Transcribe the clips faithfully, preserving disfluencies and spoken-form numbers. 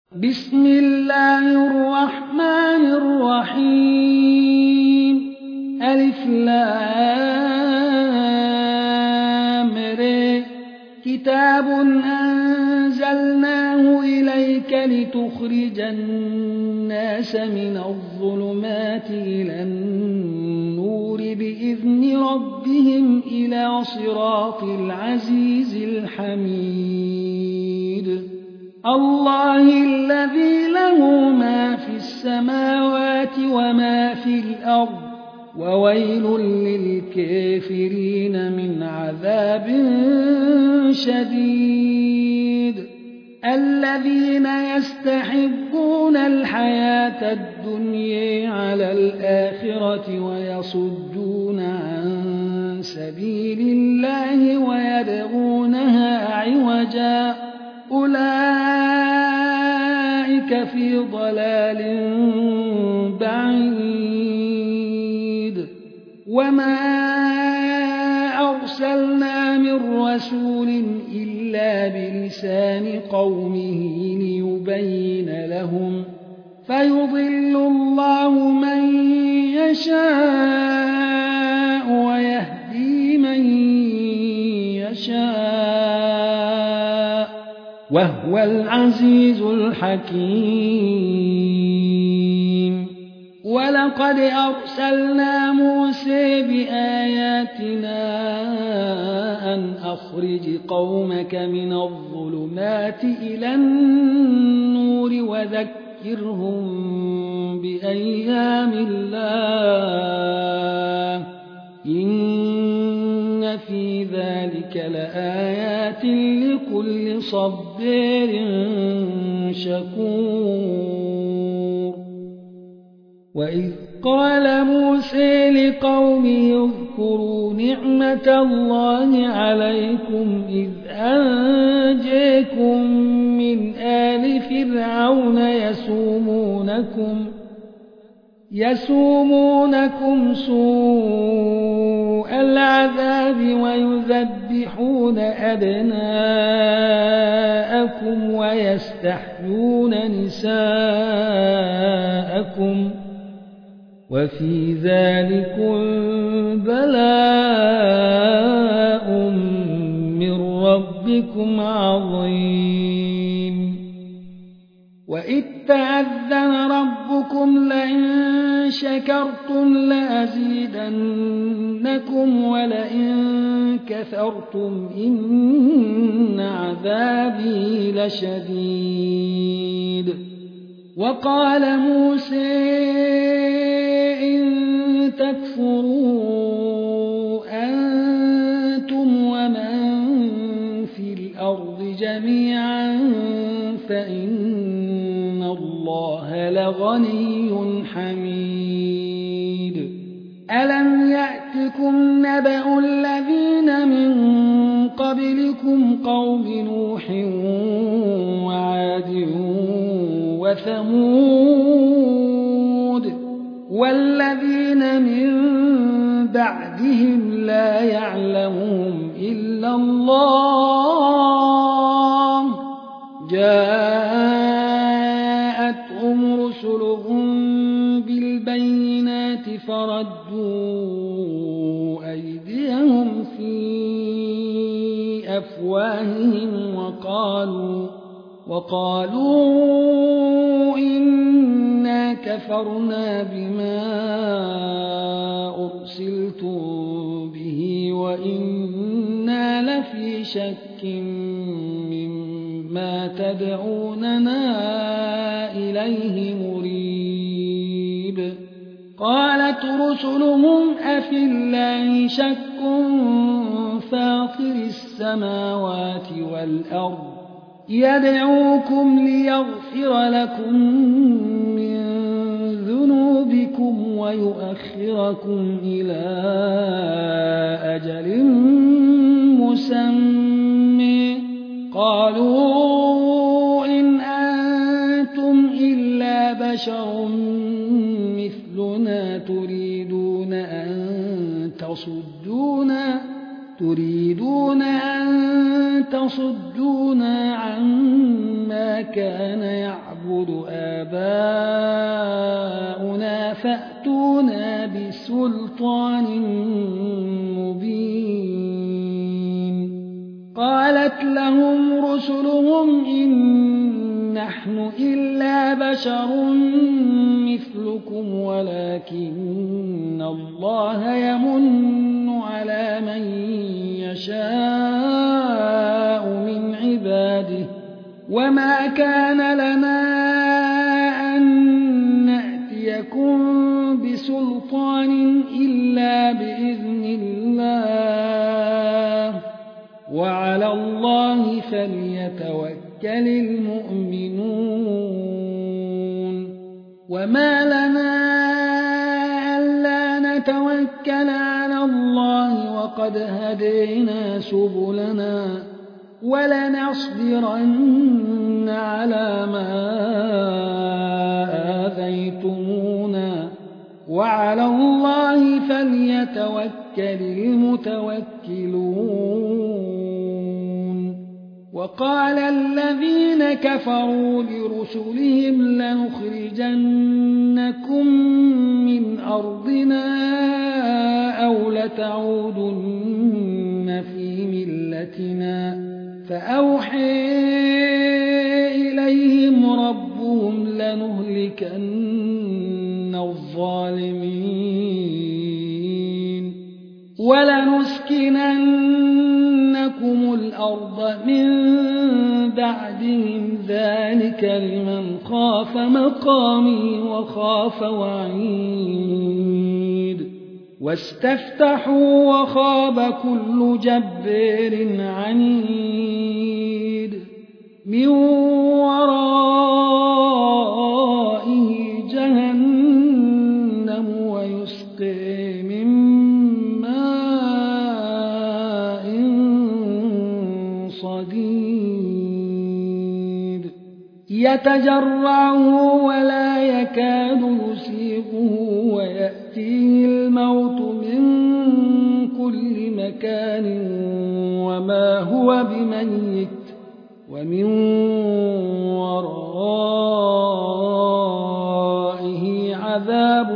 بسم الله الرحمن الرحيم ألف لام ر كتاب أنزلناه إليك لتخرج الناس من الظلمات إلى النور بإذن ربهم إلى صراط العزيز الحميد الله الذي له ما في السماوات وما في الأرض وويل للكافرين من عذاب شديد الذين يستحبون الحياة الدنيا على الآخرة ويصدون عن سبيل الله ويبغونها عوجا أولئك في ضلال بعيد وما أرسلنا من رسول إلا بلسان قومه ليبين لهم فيضل الله من يشاء ويهدي من يشاء وهو العزيز الحكيم ولقد أرسلنا موسى بآياتنا أن أخرج قومك من الظلمات إلى النور وذكرهم بأيام الله إن في ذلك لآيات لكل صبار شكور وإذ قال موسى لقومه اذكروا نعمة الله عليكم إذ أنجاكم من آل فرعون يسومونكم يسومونكم سوء العذاب ويذبحون أبناءكم ويستحيون نساءكم وفي ذلكم بلاء من ربكم عظيم وإذ تأذن ربكم لئن شكرتم لأزيدنكم ولئن كفرتم إن عذابي لشديد وقال موسى إن تكفروا أنتم ومن في الأرض جميعا فإن الله لغني حميد ألم يأتكم نبأ الذين من قبلكم قوم نوح وعاد وثمود والذين من بعدهم لا يعلمهم إلا الله جاءتهم رسلهم بالبينات فردوا أيديهم في أفواههم وقالوا وقالوا إنا كفرنا بما أرسلتم به وإنا لفي شك مما تدعوننا إليه مريب قالت رسلهم أفي الله شك فاطر السماوات والأرض يدعوكم ليغفر لكم من ذنوبكم ويؤخركم إلى أجل مسمى قالوا إن أنتم إلا بشر مثلنا تريدون أن تصدونا تريدون أن تصدونا عما كان يعبد نعبد آباؤنا فأتونا بسلطان مبين قالت لهم رسلهم إن نحن إلا بشر مثلكم ولكن الله يمن على من يشاء من عباده وما كان لنا أن نأتيكم بسلطان إلا بإذن الله وعلى الله فليتوكل المؤمنون وما لنا ألا نتوكل على الله وقد هدينا سبلنا ولنصبرن على ما آذيتمونا وعلى الله فليتوكل المتوكلون وقال الذين كفروا لرسلهم لنخرجنكم من أرضنا أو لتعودن في ملتنا فأوحى إليهم ربهم لنهلكن الظالمين ولنسكننكم الأرض من بعدهم ذلك لمن خاف مقامي وخاف وعيد واستفتحوا وخاب كل جبار عنيد من ورائه جهنم ويسقي من ماء صديد يتجرعه ولا يكاد يسيغه ويأتيه الموت من كل مكان وما هو بميت ومن ورائه عذاب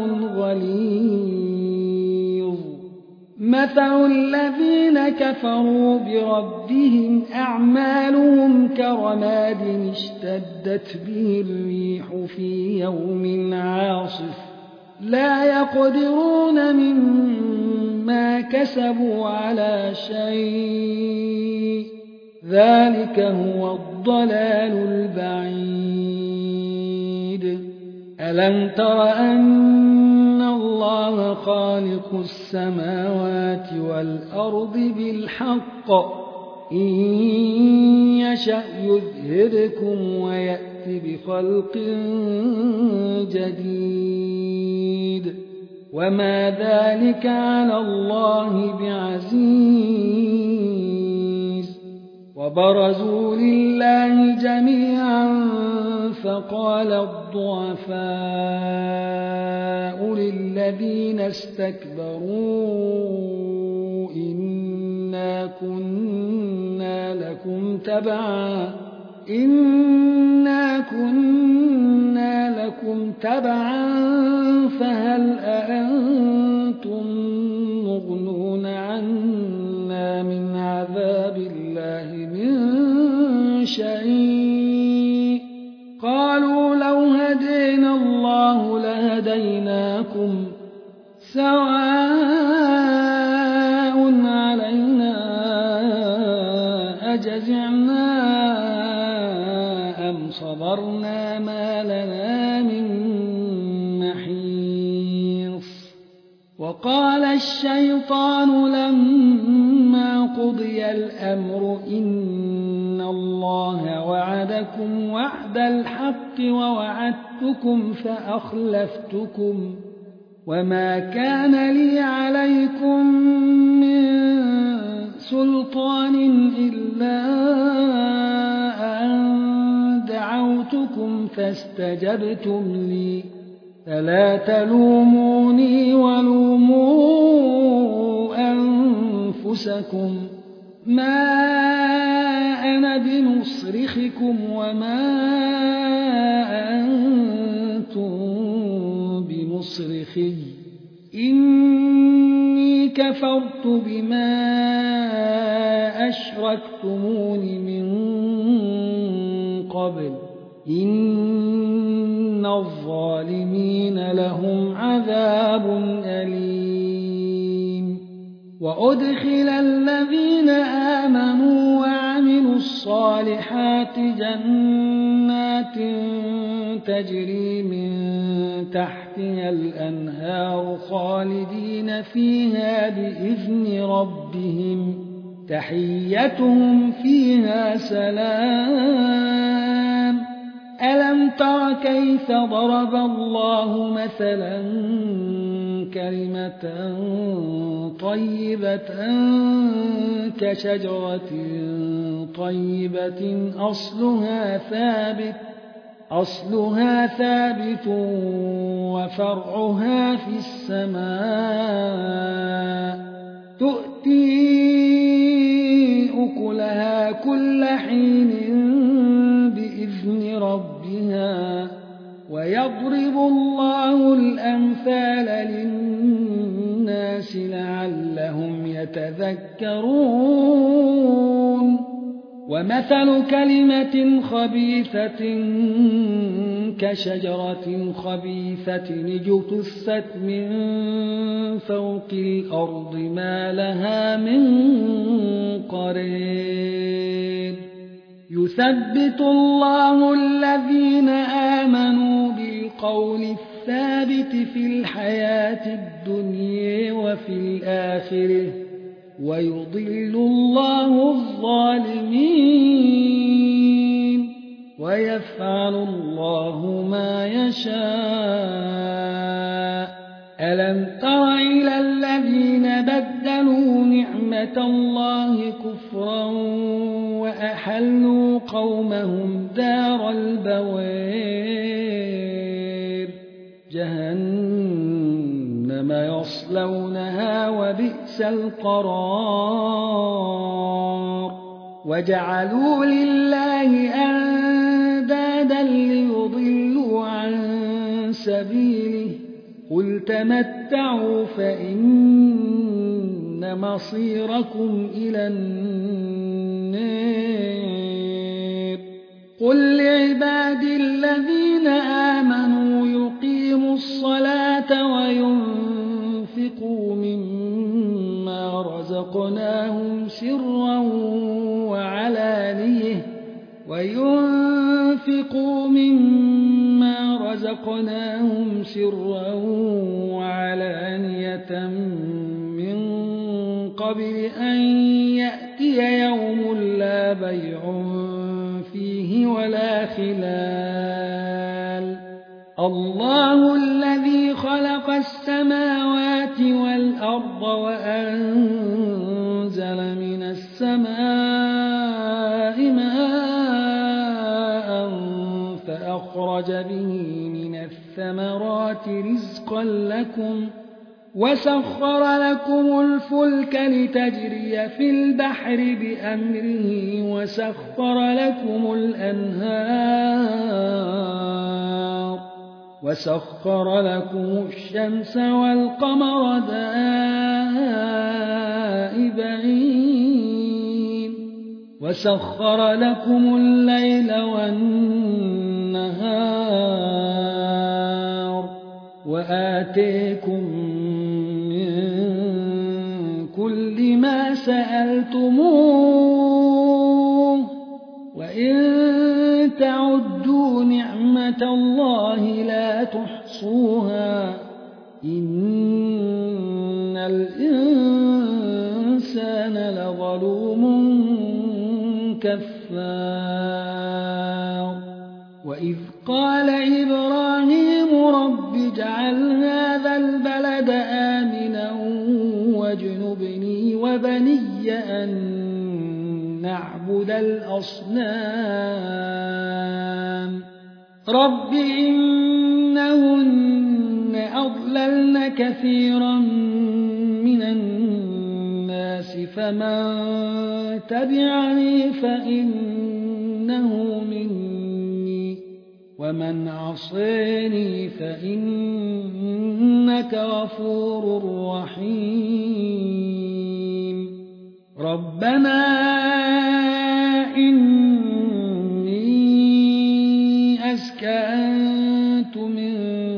غليظ مثل الذين كفروا بربهم أعمالهم كرماد اشتدت به الريح في يوم عاصف لا يقدرون مما كسبوا على شيء ذلك هو الضلال البعيد ألم تر أن الله خالق السماوات والأرض بالحق إن يشأ يذهبكم ويأتي بخلق جديد وما ذلك على الله بعزيز وبرزوا لله جميعا فقال الضعفاء للذين استكبروا إنا كنا لكم تبعا إنا كنا لكم تبعا فهل أنتم مغنون عنا من عذاب الله من شيء قالوا لو هدينا الله لهديناكم سواء علينا أجزعنا أم صبرنا ما لنا من محيص وقال الشيطان لما قضي الأمر إن الله وعدكم وعد الحق ووعدتكم فأخلفتكم وما كان لي عليكم من سلطان إلا أن دعوتكم فاستجبتم لي فلا تلوموني ولوموا أنفسكم ما أنا بمصرخكم وما بالخزي إني كفرت بما أشركتمون من قبل إن الظالمين لهم عذاب أليم وأدخل الذين آمنوا وعملوا الصالحات جنات تجري من تحتها الأنهار خالدين فيها بإذن ربهم تحيتهم فيها سلام ألم تر كيف ضرب الله مثلا كلمة طيبة كشجرة طيبة أصلها ثابت أصلها ثابت وفرعها في السماء تؤتي أكلها كل حين بإذن ربها ويضرب الله الأمثال للناس لعلهم يتذكرون ومثل كلمة خبيثة كشجرة خبيثة اجتثت من فوق الأرض ما لها من قرير يثبت الله الذين آمنوا بالقول الثابت في الحياة الدنيا وفي الآخرة ويضل الله الظالمين ويفعل الله ما يشاء ألم تر إلى الذين بدلوا نعمة الله كفرا وأحلوا قومهم دار البوار جهنم يصلونها وبئس القرار وجعلوا لله أندادا ليضلوا عن سبيله قل تمتعوا فإن مصيركم إلى النار قل لعبادي الذين آمنوا يقيموا الصلاة وينفقوا مما رزقناهم سرا وعلانية وينفقوا مما رزقناهم سرا وعلانية من قبل أن يأتي يوم لا بيع فيه ولا خلال الله الذي خلق السماوات والأرض وأنزل من السماء ماء فأخرج به من الثمرات رزقا لكم وسخر لكم الفلك لتجري في البحر بأمره وسخر لكم الأنهار وسخر لكم الشمس والقمر دائبين وسخر لكم الليل والنهار وآتيكم كل ما سألتموه وإن تعدوا نعمة الله لا تحصوها إن الإنسان لظلوم كفار وإذ قال إبراهيم رب اجعل هذا البلد آمنا واجنبني وبني أن نعبد الأصنام رب إنهن أضللن كثيرا من الناس فمن تبعني فإنه مني ومن عصيني فإنك غفور رحيم ربنا إني أسكنت من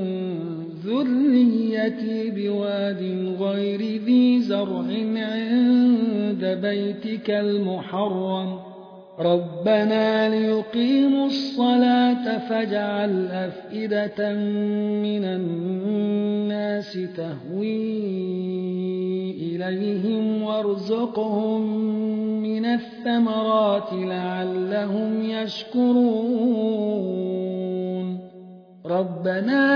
ذريتي بواد غير ذي زرع عند بيتك المحرم ربنا ليقيموا الصلاة فاجعل أفئدة من الناس تهوي إليهم وارزقهم من الثمرات لعلهم يشكرون ربنا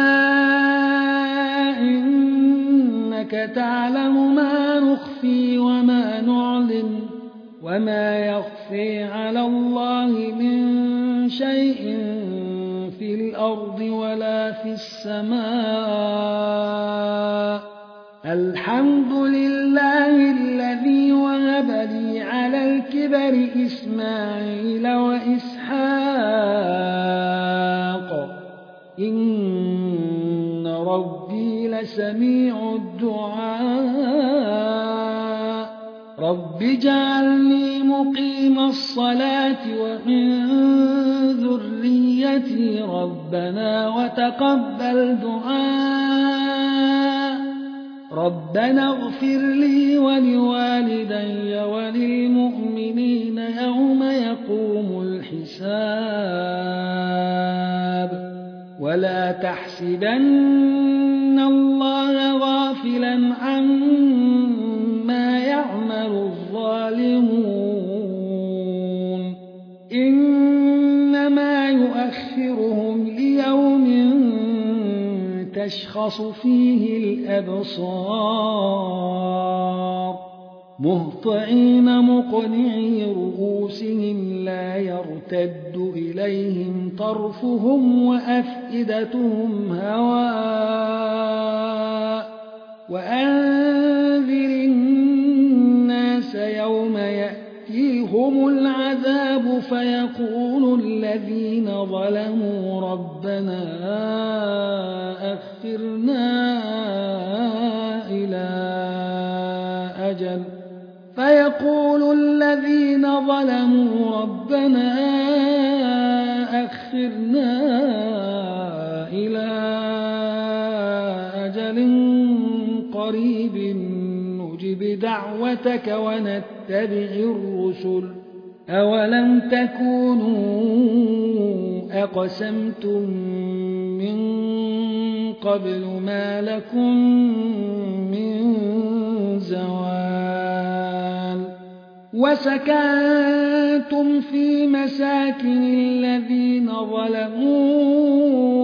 إنك تعلم ما نخفي وما نعلن وما يخفي على الله من شيء في الأرض ولا في السماء الحمد لله الذي وهب لي على الكبر إسماعيل وإسحاق إن ربي لسميع الدعاء رب اجعلني مقيم الصلاة ومن ذريتي ربنا وتقبل دعاء ربنا اغفر لي ولوالدي وللمؤمنين يوم يقوم الحساب ولا تحسبن الله غافلا عما يعمل الظالمون إنما يؤخرهم ليوم تشخص فيه الأبصار مهطعين مقنعي رؤوسهم لا يرتد إليهم طرفهم وأفئدتهم هواء وأنذر الناس يوم يأتيهم العذاب فيقول الذين ظلموا ربنا أخرنا إلى أجل فيقول الذين ظلموا ربنا أخرنا إلى أجل قريب نجب دعوتك ونتبع الرسل أولم تكونوا أقسمتم من قبل ما لكم من زوال وسكنتم في مساكن الذين ظلموا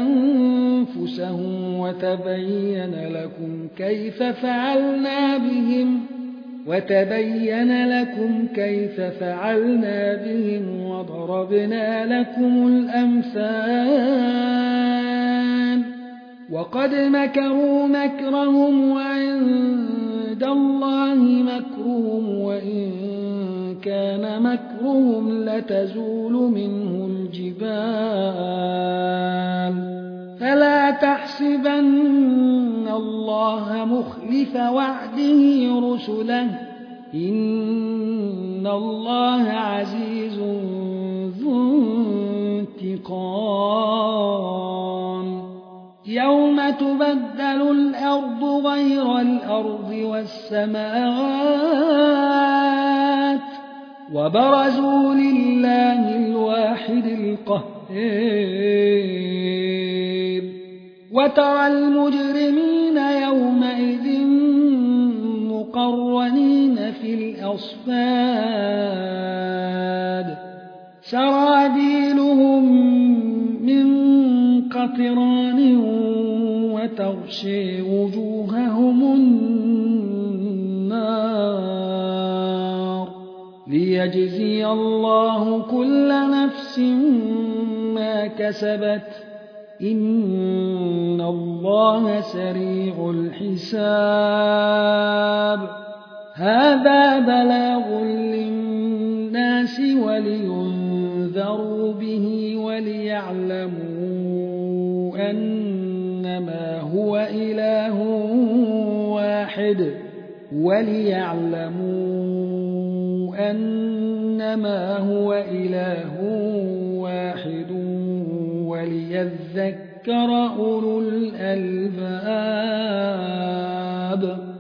أنفسهم وتبين لكم كيف فعلنا بهم وتبين لكم كيف فعلنا بهم وضربنا لكم الأمثال وقد مكروا مكرهم وعند الله مكرهم وإن كان مكرهم لتزول منه الجبال فلا تحسبن الله مخلف وعده رسله إن الله عزيز ذو انتقام يوم تبدل الأرض غير الأرض والسماوات وبرزوا لله الواحد القهار وترى المجرمين يومئذ مقرنين في الأصفاد سرابيلهم من قطران وتغشي وجوههم النار ليجزي الله كل نفس ما كسبت إن الله سريع الحساب هذا بلاغ للناس ولينذروا لينذروا به وليعلموا أنما هو إله واحد وليعلموا أنما هو إله واحد وليذكر أولو الألباب.